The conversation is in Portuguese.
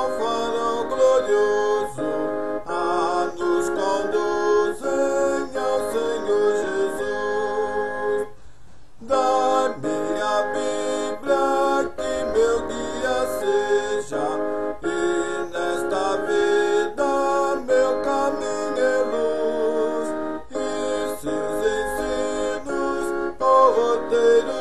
ao farol glorioso, a nos conduzem ao Senhor Jesus. Dá-me a Bíblia que meu guia seja, e nesta vida meu caminho é luz, e seus ensinos o roteiro